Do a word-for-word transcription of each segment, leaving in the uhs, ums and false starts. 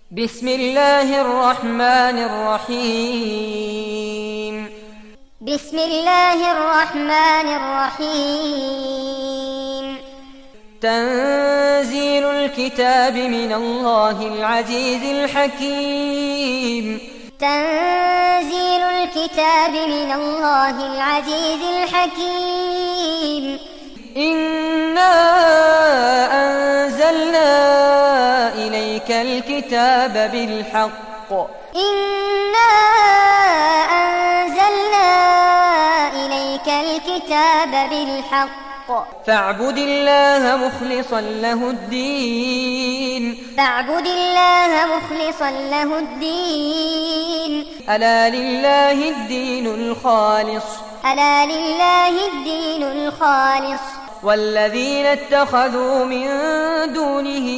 بسم الله الرحمن الرحيم بسم الله الرحمن الرحيم تنزيل الكتاب من الله العزيز الحكيم تنزيل الكتاب من الله العزيز الحكيم إنا أنزلنا إليك الكتاب بالحق إنا أنزلنا إليك الكتاب بالحق فاعبد الله مخلصا له الدين فاعبد الله مخلصا له الدين ألا لله الدين الخالص ألا لله الدين الخالص والذين اتخذوا من دونه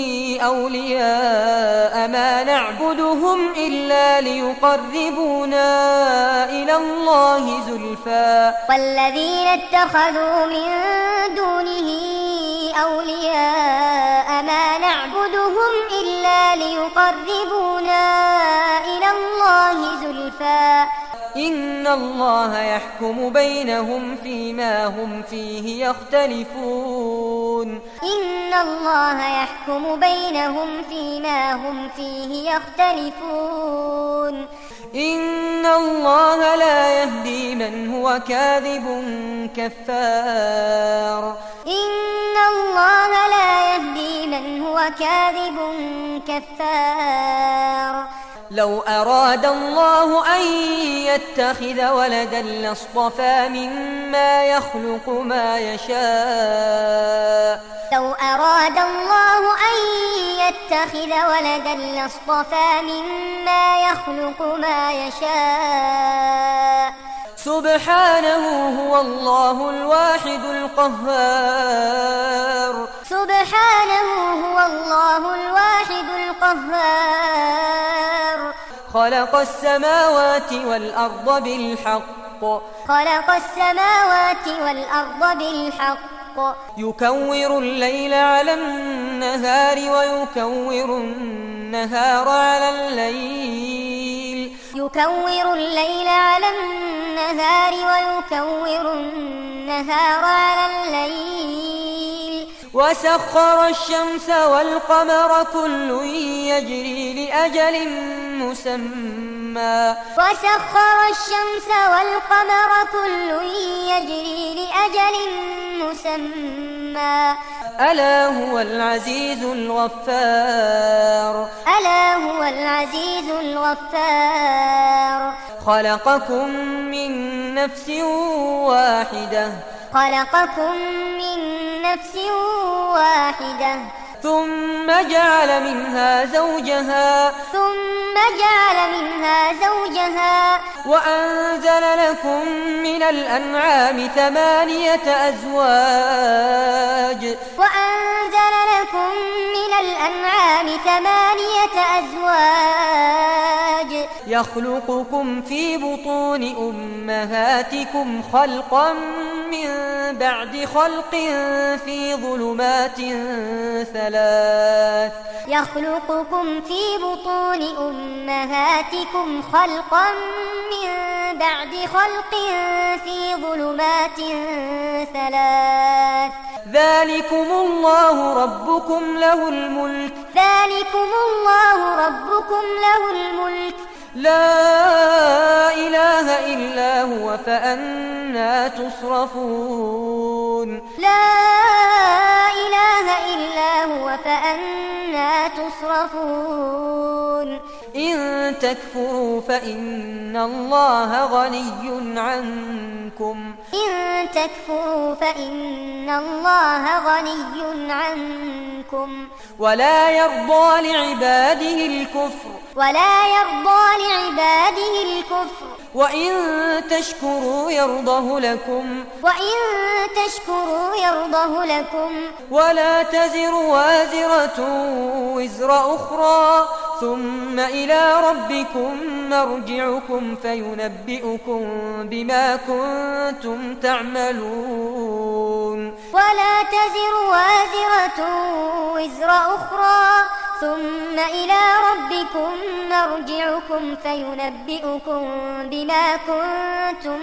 أولياء ما نعبدهم إلا ليقربونا إلى الله زلفى والذين اتخذوا من دونه أولياء ما نعبدهم إلا ليقربونا إلى الله زلفى إن الله يحكم بينهم فيما هم فيه يختلفون إن الله يحكم بينهم فيما هم فيه يختلفون إن الله لا يهدي من هو كاذب كفار إن الله لا يهدي من هو كاذب كفار لو أراد الله أن يتخذ ولدا لاصطفى مما يخلق ما يشاء لو أراد الله أن يتخذ ولدا لاصطفى مما يخلق ما يشاء سبحانه هو الله الواحد القهار سبحانه هو الله الواحد القهار خلق السماوات والأرض بالحق خلق السماوات والأرض بالحق يكور الليل على النهار ويكور النهار على الليل يكور الليل على النهار ويكور النهار على الليل وسخر الشمس والقمر كل يجري لأجل مسمى وسخر الشمس والقمر كل يجري لأجل مسمى ألا هو العزيز الغفار ألا هو العزيز الغفار خلقكم من نفس واحدة خلقكم من نفس واحدة ثم جعل منها زوجها ثم جعل منها زوجها وأنزل لكم من الأنعام ثمانية أزواج وأنزل لكم من الأنعام ثمانية أزواج يخلقكم في بطون أمهاتكم خلقا من بعد خلق في ظلمات ثلاث يخلقكم في بطون أمهاتكم خلقا من بعد خلق في ظلمات ثلاث ذلكم الله ربكم له الملك ذلكم الله ربكم له الملك لا إله إلا هو فأنى تصرفون لا إله إلا هو فأنى تصرفون إن تكفروا فإن الله غني عنكم إن تكفروا فإن الله غني عنكم ولا يرضى لعباده الكفر ولا يرضى لعباده الكفر وإن تشكروا يرضه لكم وإن تشكروا يرضه لكم ولا تزر وازرة وزر أخرى ثم إلى ربكم مرجعكم فينبئكم بما كنتم تعملون ولا تزر وازرة وزر أخرى ثم إلى ربكم مرجعكم فينبئكم بما كنتم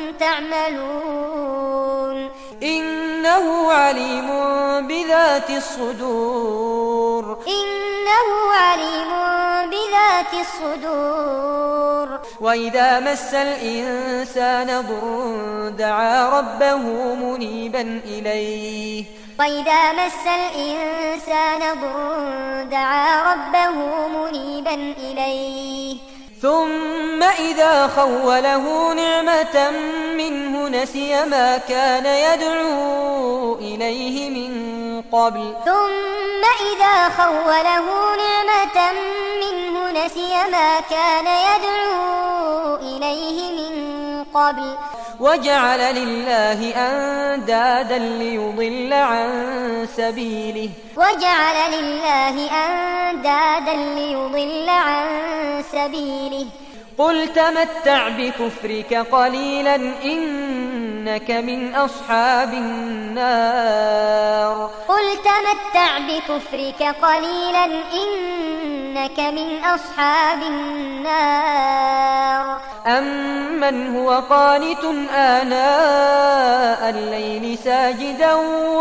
تعملون إنه عليم بذات الصدور إنه عليم بذات الصدور وإذا مس الإنسان ضر دعا ربه منيبا إليه وإذا مس الإنسان ضر دعا ربه منيبا إليه ثم إذا خوله نعمة منه نسي ما كان يدعو إليه من قبل ثم إذا خوله نعمة منه نسي ما كان يدعو إليه من قبل وجعل لله أندادا ليضل عن سبيله وجعل لله أندادا ليضل عن سبيله قل تمتع بكفرك قليلا إنك من أصحاب النار قل تمتع بكفرك قليلا إنك من أصحاب النار أمن هو قانت آناء الليل ساجدا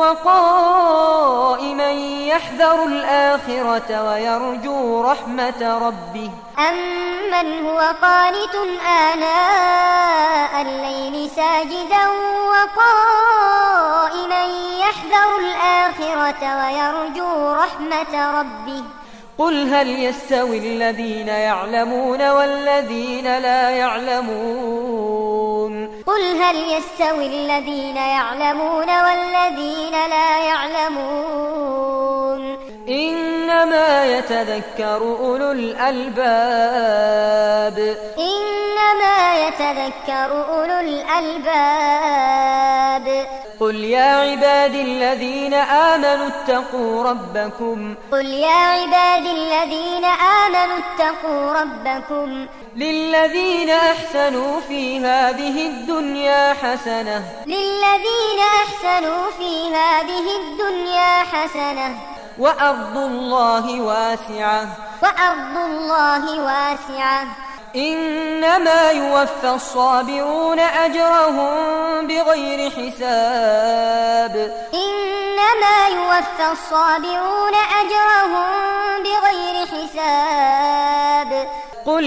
وقائما يحذر الآخرة ويرجو رحمة ربه أمن هو قانت آناء الليل ساجدا وقائما يحذر الآخرة ويرجو رحمة ربه قل هل يستوي الذين يعلمون والذين لا يعلمون قل هل يستوي الذين يعلمون والذين لا يعلمون إنما يتذكر أولو الألباب إنما يتذكر أولو الألباب قل يا عبادي الذين آمنوا اتقوا ربكم قل يا عبادي الذين آمنوا اتقوا ربكم للذين أحسنوا في هذه الدنيا حسنة للذين أحسنوا في هذه الدنيا حسنة وأرض الله واسعة وأرض الله واسعة إنما يوفى الصابرون أجرهم بغير حساب إنما يوفى الصابرون أجرهم بغير حساب قل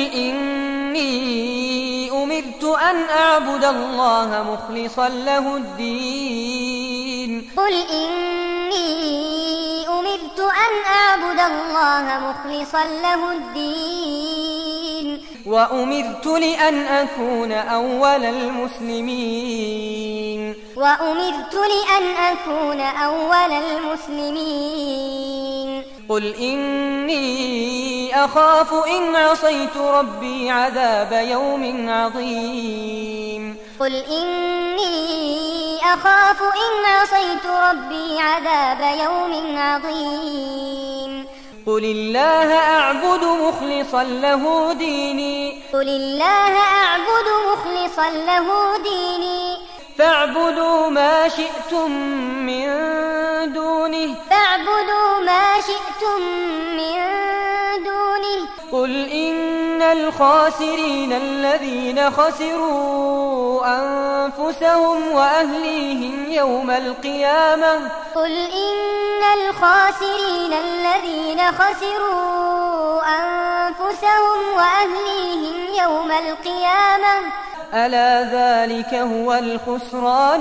إني أمرت أن أعبد الله مخلصا له الدين قل إني أمرت أن أعبد الله مخلصا له الدين وأمرت لأن أكون أول المسلمين وأمرت لأن أكون أول المسلمين قل إني أخاف إن عصيت ربي عذاب يوم عظيم قل إني أخاف إن عصيت ربي عذاب يوم عظيم قل الله أعبد مخلصا له ديني قل الله أعبد مخلصا له ديني فاعبدوا ما شئتم من دونه فاعبدوا ما شئتم من دونه قل إن الخاسرين الذين خسروا أنفسهم وأهليهم يوم القيامة قل إن الخاسرين الذين خسروا أنفسهم وأهليهم يوم القيامة ألا ذلك هو الخسران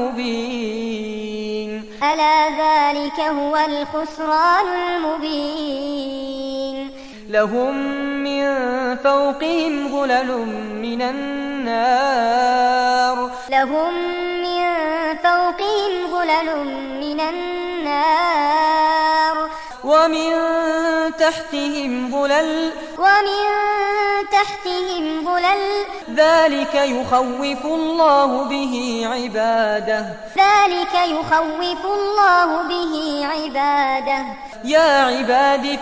المبين ألا ذلك هو الخسران المبين لهم من فوقهم ظلل من النار لهم من فوقهم ظلل من النار ومن تحتهم ظلل ومن تحتهم ظلل ذلك يخوف الله به عباده ذلك يخوف الله به عباده يا عباد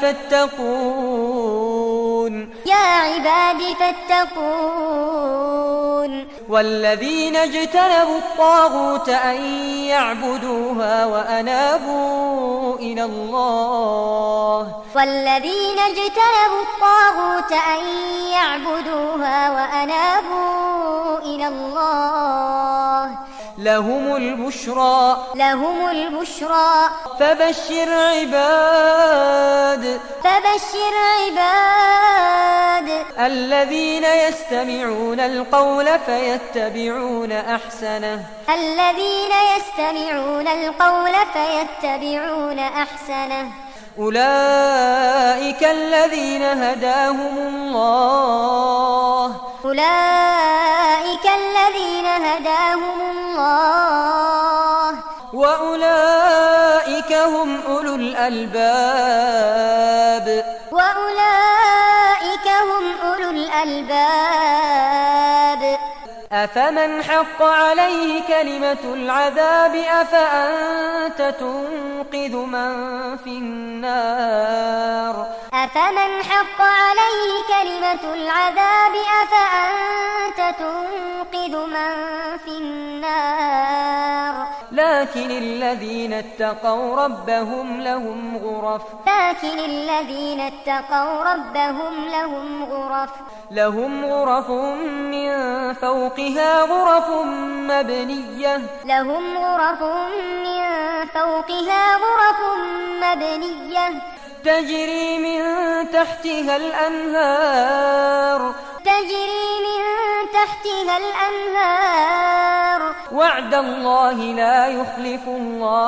فاتقون يا عباد فاتقون والذين اجتنبوا الطاغوت أن يعبدوها وأنابوا إلى الله والذين اجتنبوا الطاغوت أن يعبدوها وأنابوا إلى الله لهم البشرى لهم البشرى فبشر عباد فبشر عباد الذين يستمعون القول فيتبعون أحسنه الذين يستمعون القول فيتبعون أحسنه أولئك الذين هداهم الله أولئك الذين هداهم الله وأولئك هم أولو الألباب وأولئك هم أولو الألباب أفمن حق عليه كلمة العذاب أفأنت تنقذ من في النار أفمن حق عليه كلمة العذاب أفأنت تنقذ من في النار لكن الذين اتقوا ربهم لهم غرف لكن الذين اتقوا ربهم لهم غرف لهم غرف من فوقها غرف مبنية لهم غرف من فوقها غرف مبنية تجري من تحتها الأنهار تجري من تحتها الأنهار وعد الله لا يخلف الله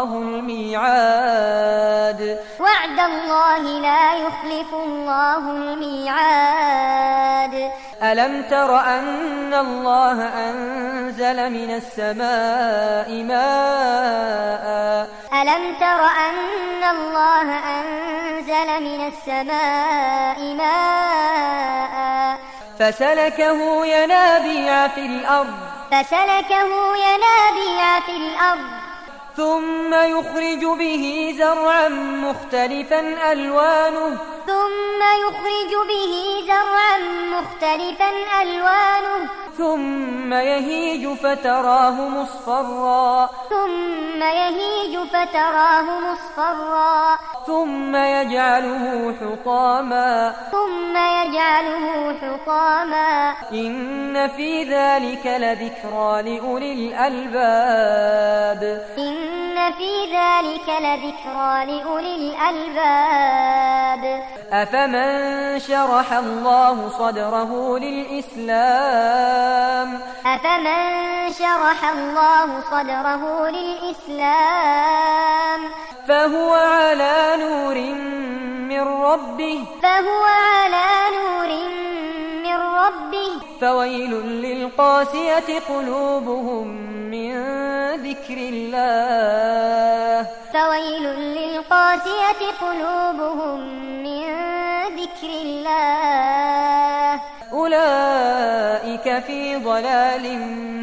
الميعاد وعد الله لا يخلف الله الميعاد ألم تر أن الله أنزل من السماء ماء ألم تر أن الله أنزل من السماء ماء فسلكه ينابيع في الأرض فسلكه ينابيع في الأرض ثم يخرج به زرعا مختلفا ألوانه ثم يخرج به زرعا مختلفا ألوانه ثم يهيج فتراه مصفرا ثم يهيج فتراه مصفرا ثم يجعله حطاما ثم يجعله حطاما إن في ذلك لذكرى لأولي الألباب إن في ذلك لذكرى لأولي الألباب أفمن شرح الله صدره للإسلام أفمن شرح الله صدره للإسلام فهو على نور من ربه فهو على نور من ربه فويل للقاسية قلوبهم من ذكر الله فويل للقاسية قلوبهم من ذكر الله أولئك في ضلال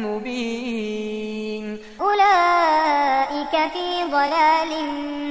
مبين أولئك في ضلال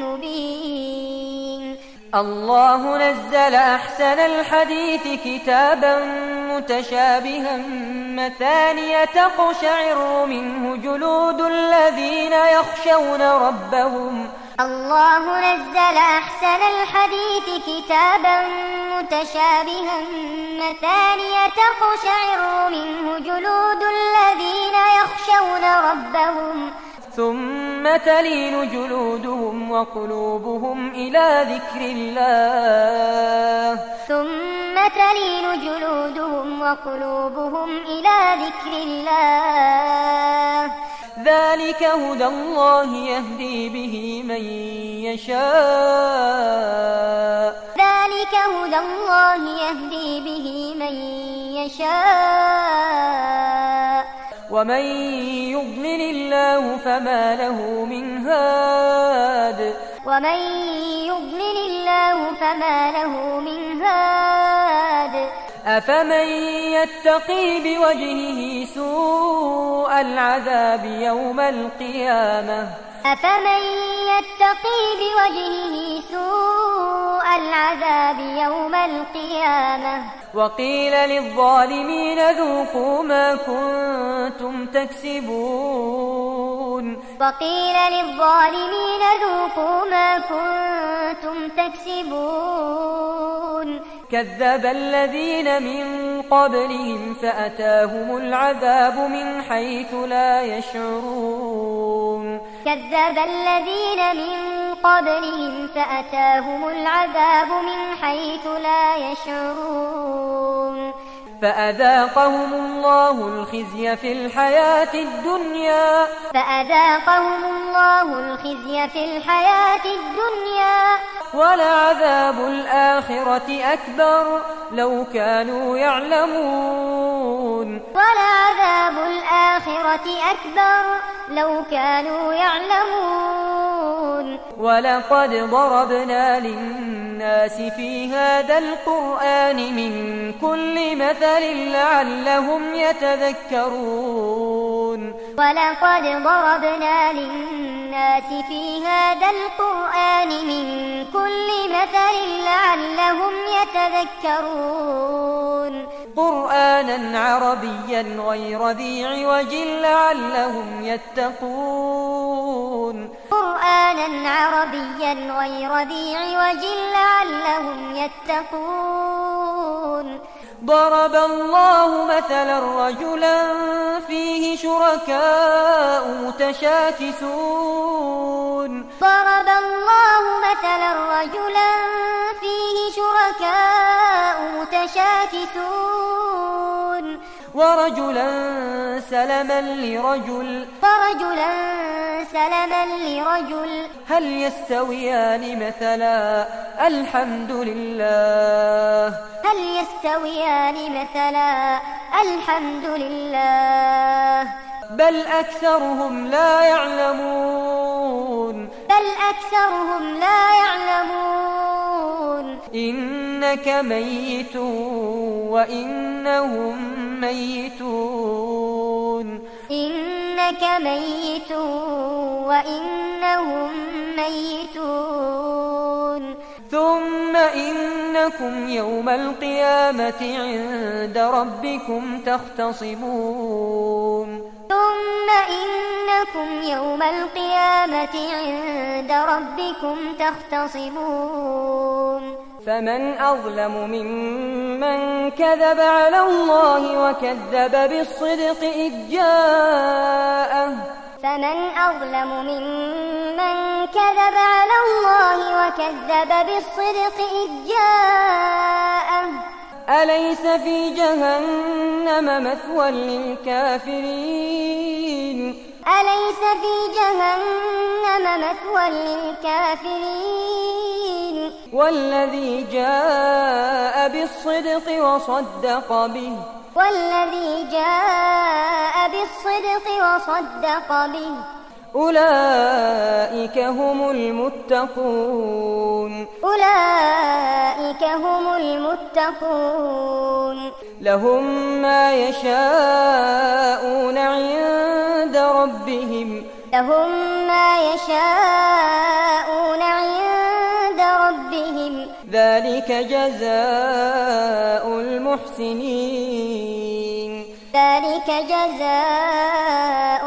مبين الله نزل أحسن الحديث كتابا متشابها مثانية تقشعر منه جلود الذين يخشون ربهم الله نزل أحسن الحديث كتابا متشابها مثانية تقشعر منه جلود الذين يخشون ربهم ثم تلين جلودهم وقلوبهم إلى ذكر الله ثم تلين جلودهم وقلوبهم إلى ذكر الله ذلك هدى الله يهدي به من يشاء ذلك هدى الله يهدي به من يشاء ومن يضلل الله فما له من هاد ومن يضلل الله فما له من هاد أفمن يتقي بوجهه سوء العذاب يوم القيامة أفمن يتقي بوجهه سوء العذاب يوم القيامة وقيل للظالمين ذوقوا ما كنتم تكسبون وقيل للظالمين ذوقوا ما كنتم تكسبون كذب الذين من قبلهم فأتاهم العذاب من حيث لا يشعرون كذب الذين من قبلهم فأتاهم العذاب من حيث لا يشعرون فأذاقهم الله الخزي في الحياة الدنيا فأذاقهم الله الخزي في الحياة الدنيا ولعذاب الآخرة أكبر لو كانوا يعلمون ولعذاب الآخرة أكبر لو كانوا يعلمون ولقد ضربنا للناس في هذا القرآن من كل مثل لعلهم يتذكرون ولقد ضربنا للناس في هذا القرآن من كل مثل لعلهم يتذكرون قرآنا عربيا غير ذي عوج لعلهم يتقون قرآنا عربيا غير ذي عوج لعلهم يتقون ضرب الله مثلا رجلا فيه شركاء متشاكسون ضرب الله مثلا رجلا فيه شركاء متشاكسون ورجلا سلما لرجل ورجلا سلما لرجل هل يستويان مثلا الحمد لله هل يستويان مثلا الحمد لله بل أكثرهم لا يعلمون بل أكثرهم لا يعلمون إنك ميت وإنهم ميتون إنك ميت وإنهم ميتون ثم إنكم يوم القيامة عند ربكم تختصمون ثم إنكم يوم القيامة عند ربكم تختصمون فمن أظلم ممن كذب على الله وكذب بالصدق إذ جاءه فمن أظلم ممن كذب على الله وكذب بالصدق إذ جاءه أليس في جهنم مثوى للكافرين أليس في جهنم مثوى للكافرين والذي جاء بالصدق وصدق به والذي جاء بالصدق وصدق به أولئك هم المتقون أولئك هم المتقون لهم ما يشاءون عند ربهم لهم ما يشاءون عند ربهم ذلك جزاء المحسنين ذلك جزاء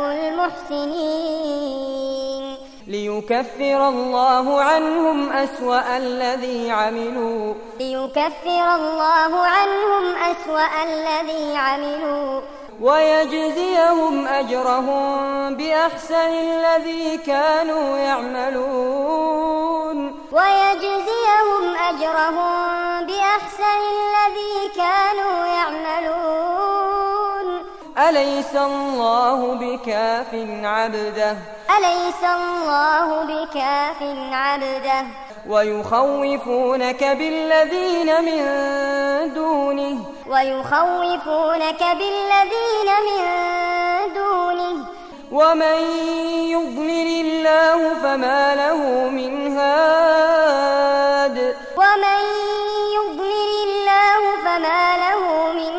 المحسنين ليكفر الله عنهم أسوأ الذي عملوا ليكفر الله عنهم أسوأ الذي عملوا ويجزيهم أجرهم بأحسن الذي كانوا يعملون ويجزيهم أجرهم بأحسن الذي كانوا يعملون أليس الله بكاف عبده أليس الله بكاف عبده ويخوفونك بالذين من دونه ويخوفونك بالذين من دونه ومن يضلل الله فما له من هاد ومن يضلل الله فما له من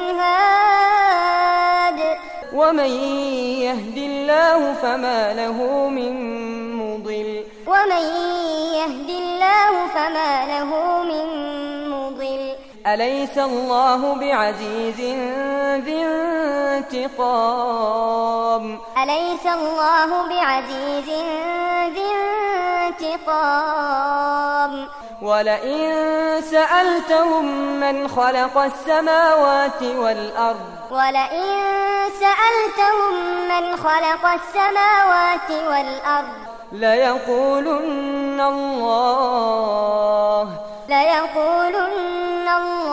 هاد ومن يهد الله فما له من ومن يهد الله فما له من مضل أليس الله بعزيز ذي انتقام أليس الله بعزيز ذي انتقام ولئن سألتهم من خلق السماوات والأرض ولئن سألتهم من خلق السماوات والأرض ليقولن الله ليقولن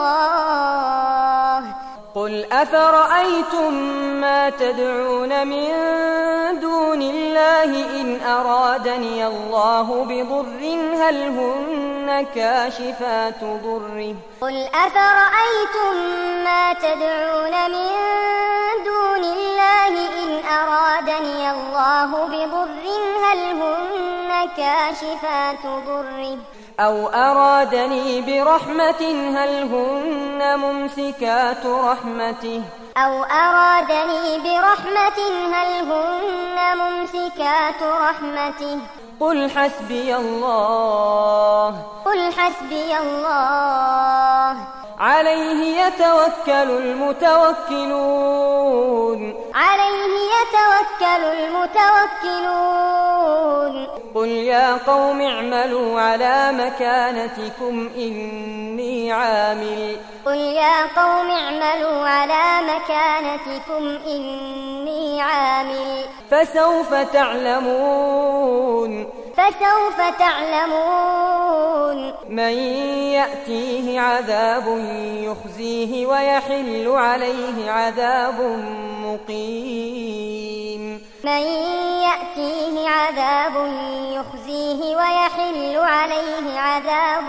الله قل أفرأيتم ما تدعون من دون الله إن أرادني الله بضر هل هن كاشفات ضره قل أفرأيتم ما تدعون من دون الله إن أرادني الله بضر هل هن كاشفات ضره أو أرادني برحمة هل هن ممسكات رحمته أو أرادني برحمة هل هن ممسكات رحمته قل حسبي الله قل حسبي الله عليه يتوكل المتوكلون عليه يتوكل المتوكلون قل يا قوم اعملوا على مكانتكم إني عامل قل يا قوم اعملوا على مكانتكم إني عامل فسوف تعلمون فسوف تعلمون من يأتيه عذاب يخزيه ويحل عليه عذاب مقيم من يأتيه عذاب يخزيه ويحل عليه عذاب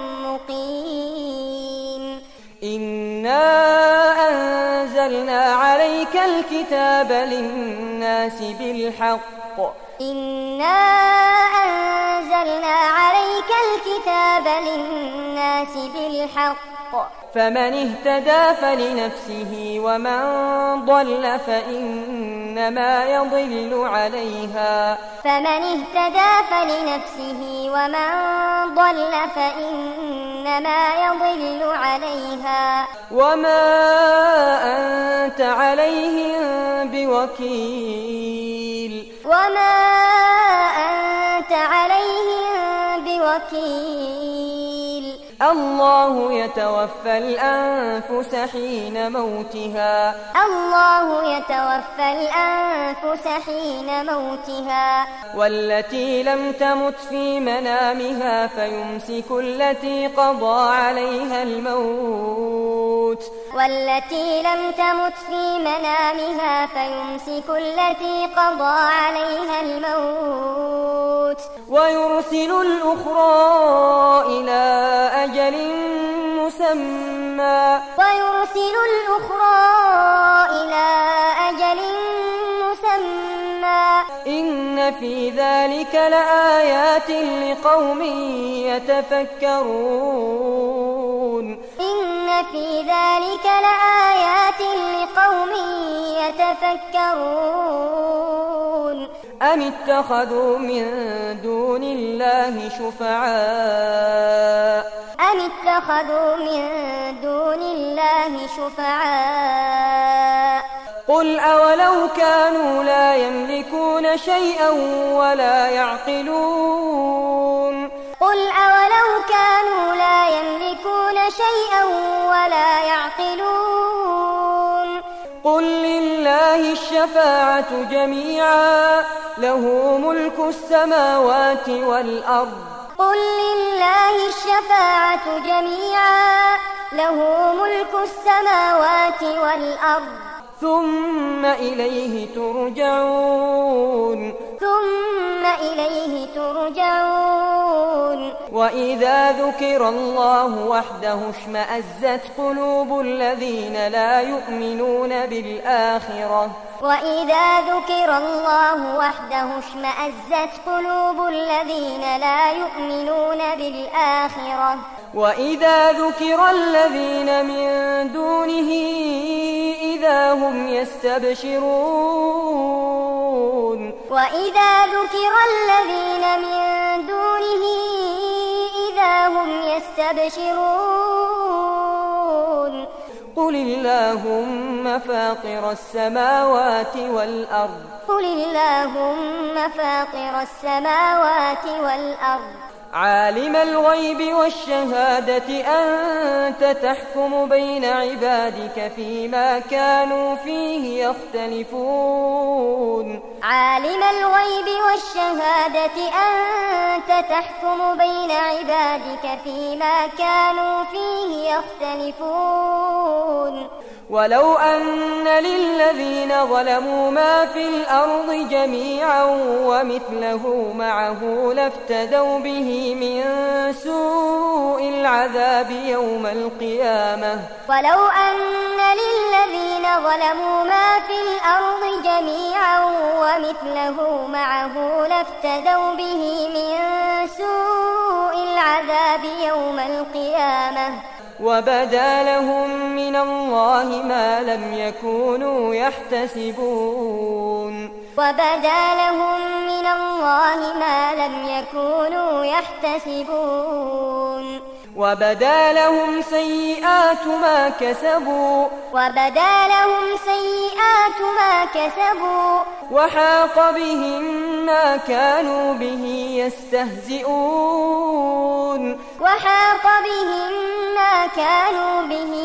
مقيم إنا أنزلنا عليك الكتاب للناس بالحق إنا أنزلنا عليك الكتاب للناس بالحق فمن اهتدى فلنفسه ومن ضل فإنما يضل عليها فمن اهتدى فلنفسه ومن ضل فإنما يضل عليها وما أنت عليهم بوكيل وما أنت عليهم بوكيل الله يتوفى الأنفس حين موتها الله يتوفى الأنفس حين موتها والتي لم تمت في منامها فيمسك التي قضى عليها الموت والتي لم تمت في منامها فيمسك التي قضى عليها الموت ويرسل الأخرى إلى أجل مسمى ويرسل الأخرى إلى أجل مسمى إن في ذلك لآيات لقوم يتفكرون إن في ذلك لآيات لقوم يتفكرون أم اتخذوا من دون الله شفعاء أم اتخذوا من دون الله شفعاء قل أولو كانوا لا يملكون شيئا ولا يعقلون قل أولو كانوا لا يملكون شيئا ولا يعقلون قل لله الشفاعة جميعا له ملك السماوات والأرض قل لله الشفاعة جميعا له ملك السماوات والأرض ثم إليه ترجعون ثم إليه ترجعون وإذا ذكر الله وحده اشمأزت قلوب الذين لا يؤمنون بالآخرة وإذا ذكر الله وحده اشمأزت قلوب الذين لا يؤمنون بالآخرة وإذا ذكر الذين من دونه إذا هم يستبشرون وإذا ذكر الذين من دونه إذا هم يستبشرون قل اللهم فاطر السماوات والأرض قل اللهم فاطر السماوات والأرض عالم الغيب والشهادة أنت تحكم بين عبادك فيما كانوا فيه يختلفون عالم الغيب والشهادة أنت تحكم بين عبادك فيما كانوا فيه يختلفون ولو أن للذين ظلموا ما في الأرض جميعا ومثله معه لافتدوا به من سوء العذاب يوم القيامة ولو أن للذين ظلموا ما في الأرض جميعا ومثله معه لافتدوا به من سوء العذاب يوم القيامة وبدا لهم من الله ما لم يكونوا يحتسبون وبدا لهم من الله ما لم يكونوا يحتسبون وبدا لهم سيئات ما كسبوا وبدا لهم سيئات ما كسبوا وحاق بهم ما كانوا به يستهزئون وحاق بهم ما كانوا به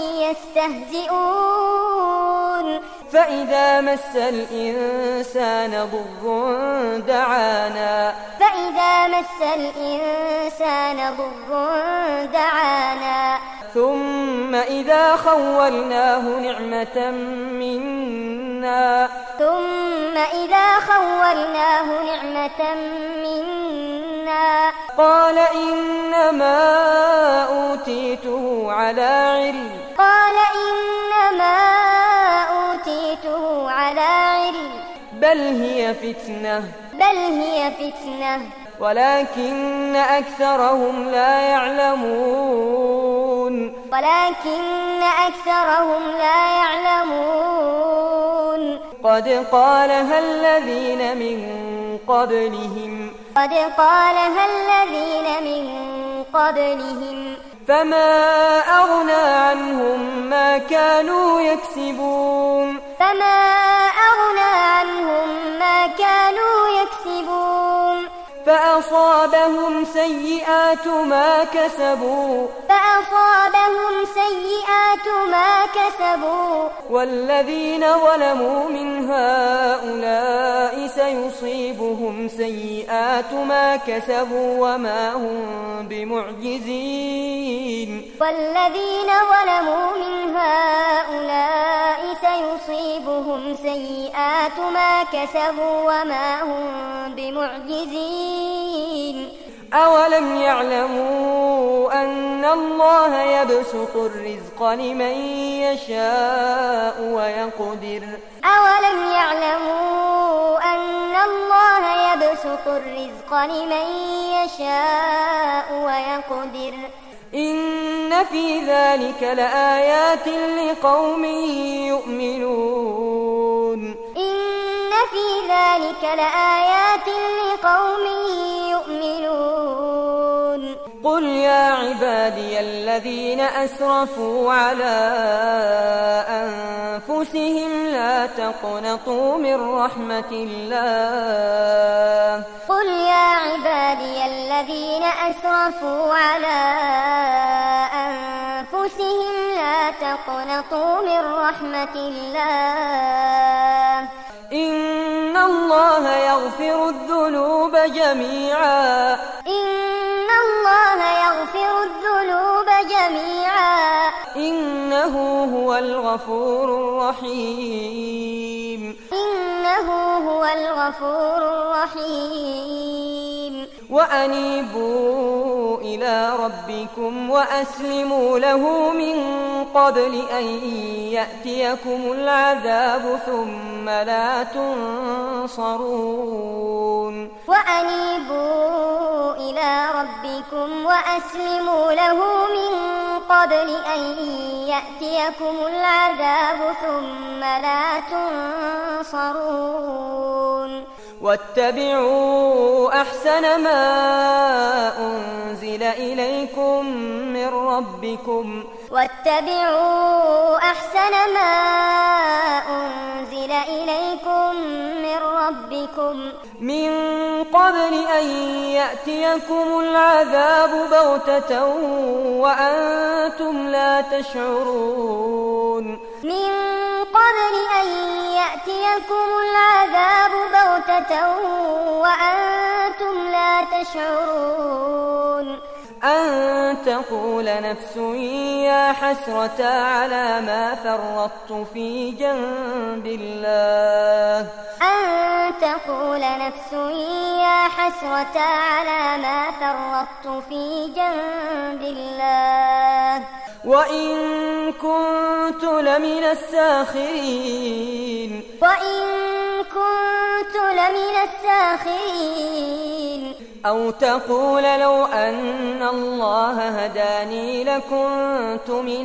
يستهزئون فإذا مس الإنسان ضر دعانا فإذا مس الإنسان ضر دعانا ثم إذا خولناه نعمة منا ثم إذا خولناه نعمة منا قال إنما أوتيته على علم قال إنما أوتيته على علم بل هي فتنة بل هي فتنة ولكن أكثرهم لا يعلمون ولكن أكثرهم لا يعلمون قد قالها الذين من قبلهم قد قالها الذين من قبلهم فما أغنى عنهم ما كانوا يكسبون فما أغنى عنهم ما كانوا يكسبون فأصابهم سيئات ما كسبوا فأصابهم سيئات ما كسبوا والذين ظلموا من هؤلاء سيصيبهم سيئات ما كسبوا وما هم بمعجزين والذين ظلموا من هؤلاء سيصيبهم سيئات ما كسبوا وما هم بمعجزين أولم يعلموا أن الله يبسط الرزق لمن يشاء ويقدر أولم يعلموا أن الله يبسط الرزق لمن يشاء ويقدر إن في ذلك لآيات لقوم يؤمنون إن في ذلك لآيات لقوم يؤمنون قل يا عبادي الذين أسرفوا على أنفسهم لا تقنطوا من رحمة الله قل يا عبادي الذين أسرفوا على أنفسهم لا تقنطوا من رحمة الله إن الله يغفر الذنوب جميعا إن الله يغفر الذنوب جميعا إنه هو الغفور الرحيم إنه هو الغفور الرحيم وأنيبوا إلى ربكم وأسلموا له من قبل أن يأتيكم العذاب ثم لا تنصرون وأنيبوا إلى ربكم وأسلموا له من قبل أن يأتيكم العذاب ثم لا تنصرون واتبعوا أحسن ما أنزل إليكم من ربكم واتبعوا أحسن ما أنزل إليكم من ربكم من قبل أن يأتيكم العذاب بغتة وأنتم لا تشعرون من قبل أن يأتيكم العذاب بغتة وأنتم لا تشعرون أن تقول نفس يا حسرة على ما فرطت في جنب الله أن تقول نفس يا حسرة على ما فرطت في جنب الله وإن كنت لمن الساخرين وإن كنت لمن الساخرين أو تقول لو أن الله هداني لكنت من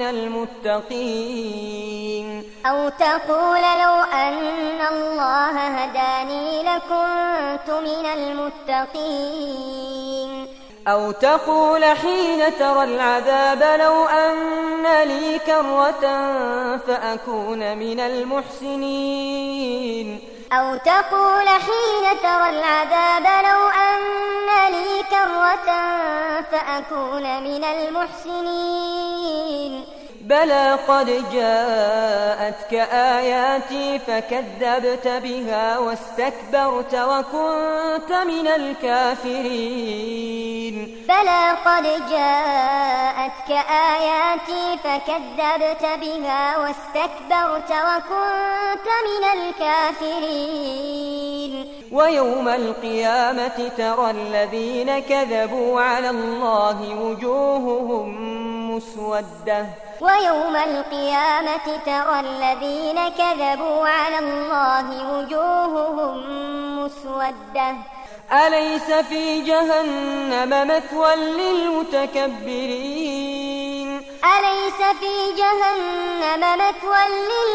المتقين أو تقول لو أن الله هداني لكنت من المتقين أو تقول حين ترى العذاب لو أن لي كرة فأكون من المحسنين أو تقول حين ترى العذاب لو أن لي كرة فأكون من المحسنين بلى قد جاءتك آياتي فكذبت بها واستكبرت وكنت من الكافرين بلى قد جاءتك آياتي فكذبت بها واستكبرت وكنت من الكافرين ويوم القيامة ترى الذين كذبوا على الله وجوههم مسودة ويوم القيامة ترى الذين كذبوا على الله وجوههم مسودة أليس في جهنم مثوى للمتكبرين أليس في جهنم مثوى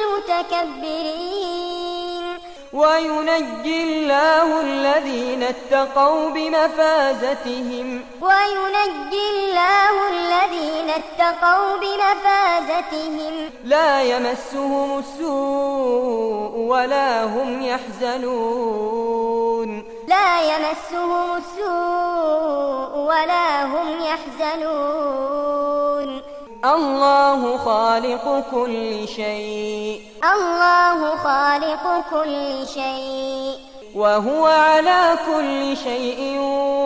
للمتكبرين وينجي الله الذين اتقوا بمفازتهم وينجي الله الذين اتقوا بمفازتهم لا يمسهم السوء ولا هم يحزنون لا يمسهم السوء ولا هم يحزنون الله خالق كل شيء الله خالق كل شيء وهو على كل شيء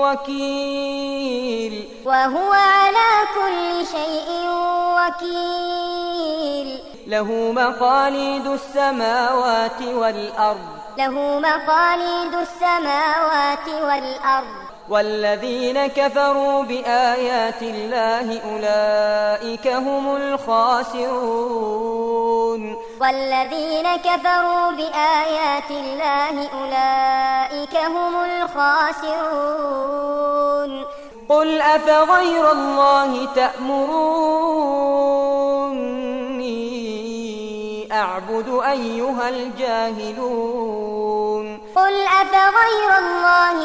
وكيل وهو على كل شيء وكيل له مقاليد السماوات والأرض له مقاليد السماوات والأرض والذين كفروا بآيات الله أولئك هم الخاسرون والذين كفروا بآيات الله أولئك هم الخاسرون قل أفغير الله تأمروني أعبد أيها الجاهلون قل أفغير الله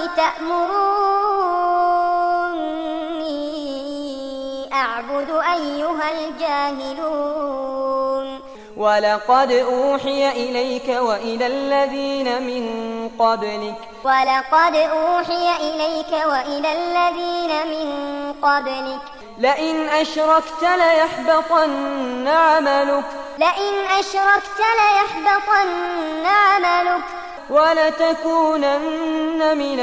تأمروني أعبد أيها الجاهلون ولقد أوحي إليك وإلى الذين من قبلك ولقد أوحي إليك وإلى الذين من قبلك لئن أشركت ليحبطن عملك لئن أشركت ليحبطن عملك ولتكونن من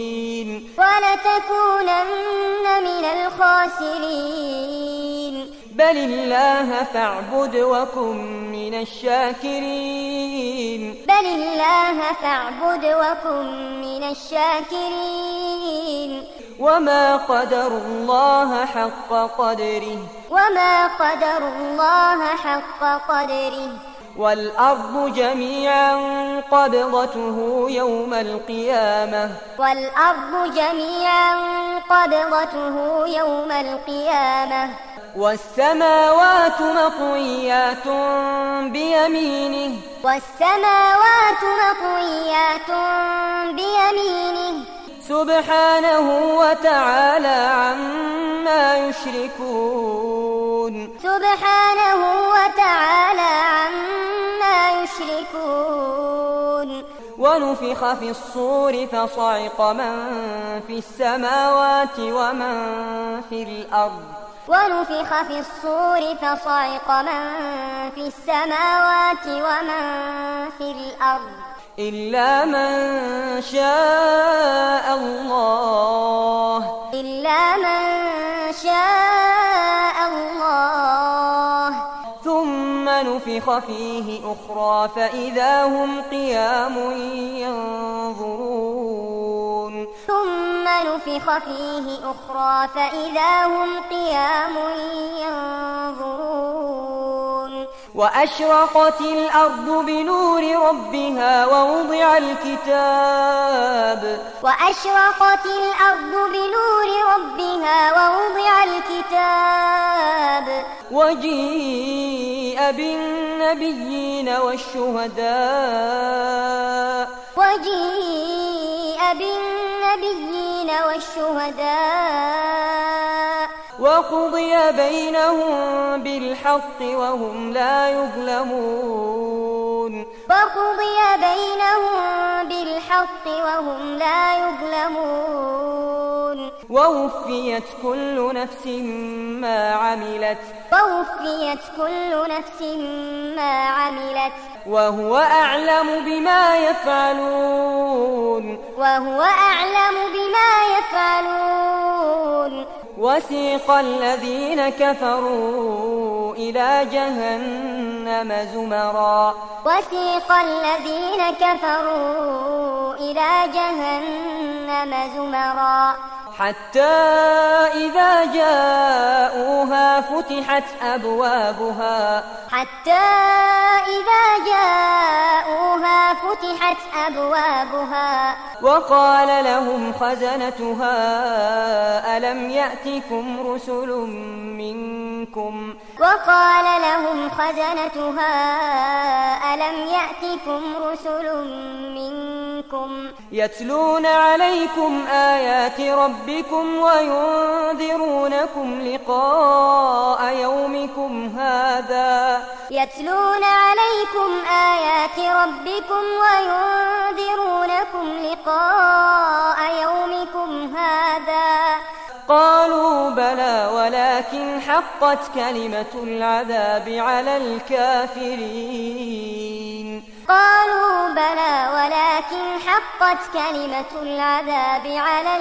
الخاسرين ولتكونن من الخاسرين بل الله فاعبد وكن من الشاكرين بل الله فاعبد وكن من الشاكرين وما قدروا الله حق قدره وما قدروا الله حق قدره والأرض جميعا قبضته يوم القيامة والأرض جميعا قبضته يوم القيامة والسماوات مطويات بيمينه والسماوات مطويات بيمينه سبحانه وتعالى عما يشركون سبحانه وتعالى عما يشركون ونفخ في الصور فصعق من في السماوات ومن في الأرض ونفخ في الصور فصعق من في السماوات ومن في الأرض إلا من شاء الله إلا من شاء الله ثم نفخ فيه أخرى فإذا هم قيام ينظرون ثم نفخ فيه أخرى فإذا هم قيام ينظرون وأشرقت الأرض بنور ربها ووضع الكتاب وأشرقت الأرض بنور ربها ووضع الكتاب وجيء بالنبيين والشهداء وجيء بالنبيين والشهداء وقضي بينهم بالحق وهم لا يظلمون وقضي بينهم بالحق وهم لا يظلمون ووفيت كل نفس ما عملت ووفيت كل نفس ما عملت وهو أعلم بما يفعلون وهو أعلم بما يفعلون وسيق الذين كفروا إلى جهنم زمرا وسيق الذين كفروا إلى جهنم زمرا حتى إذا جاءوها فتحت أبوابها حتى إذا جاءوها فتحت أبوابها وقال لهم خزنتها ألم يأتكم رسل منكم وقال لهم خزنتها ألم يأتكم رسل منكم يتلون عليكم آيات ربكم وينذرونكم لقاء يومكم هذا يتلون عليكم آيات ربكم وينذرونكم لقاء يومكم هذا قالوا بلى ولكن حقت كلمة العذاب على الكافرين قالوا بلى ولكن حقت كلمة العذاب على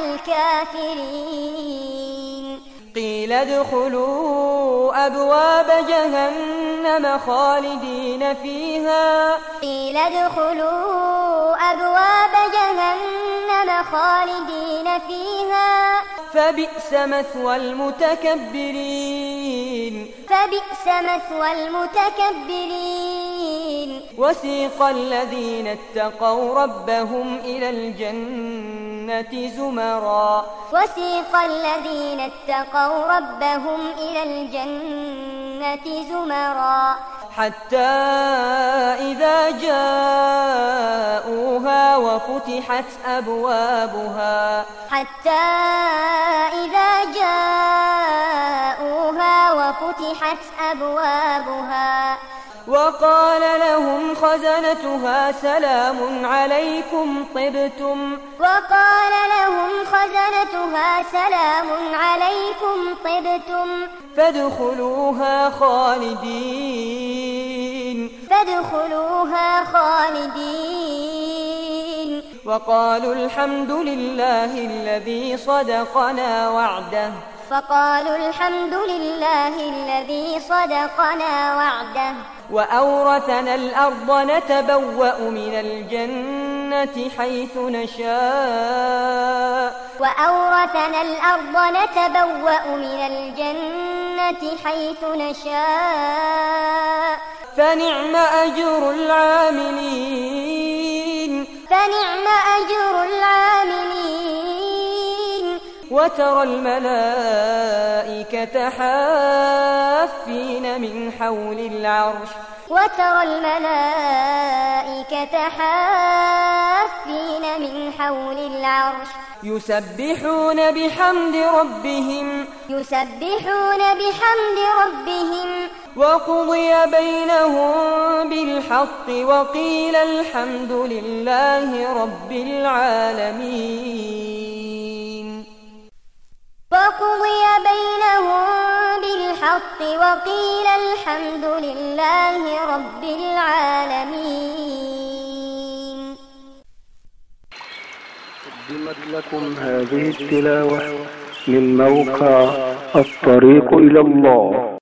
الكافرين قيل ادخلوا أبواب جهنم خالدين فيها قيل ادخلوا أبواب جهنم خالدين فيها فبئس مثوى المتكبرين فبئس مثوى المتكبرين وسيق الذين اتقوا ربهم إلى الجنة زمرا وسيق الذين اتقوا ربهم إلى الجنة زمرا حتى إذا جاءوها وفتحت أبوابها حتى إذا جاءوها وفتحت أبوابها وقال لهم خزنتها سلام عليكم طبتم وقال لهم خزنتها سلام عليكم طبتم فادخلوها خالدين فادخلوها خالدين وقالوا الحمد لله الذي صدقنا وعده فقالوا الحمد لله الذي صدقنا وعده وأورثنا الأرض نتبوأ من الجنة حيث نشاء وأورثنا الأرض نتبوأ من الجنة حيث نشاء فنعم أجر العاملين فنعم أجر العاملين وترى الملائكة حافين من حول العرش وترى الملائكة حافين من حول العرش يسبحون بحمد ربهم يسبحون بحمد ربهم وقضي بينهم بالحق وقيل الحمد لله رب العالمين وقضي بينهم بالحق وقيل الحمد لله رب العالمين. قدمت لكم هذه التلاوة من موقع الطريق إلى الله.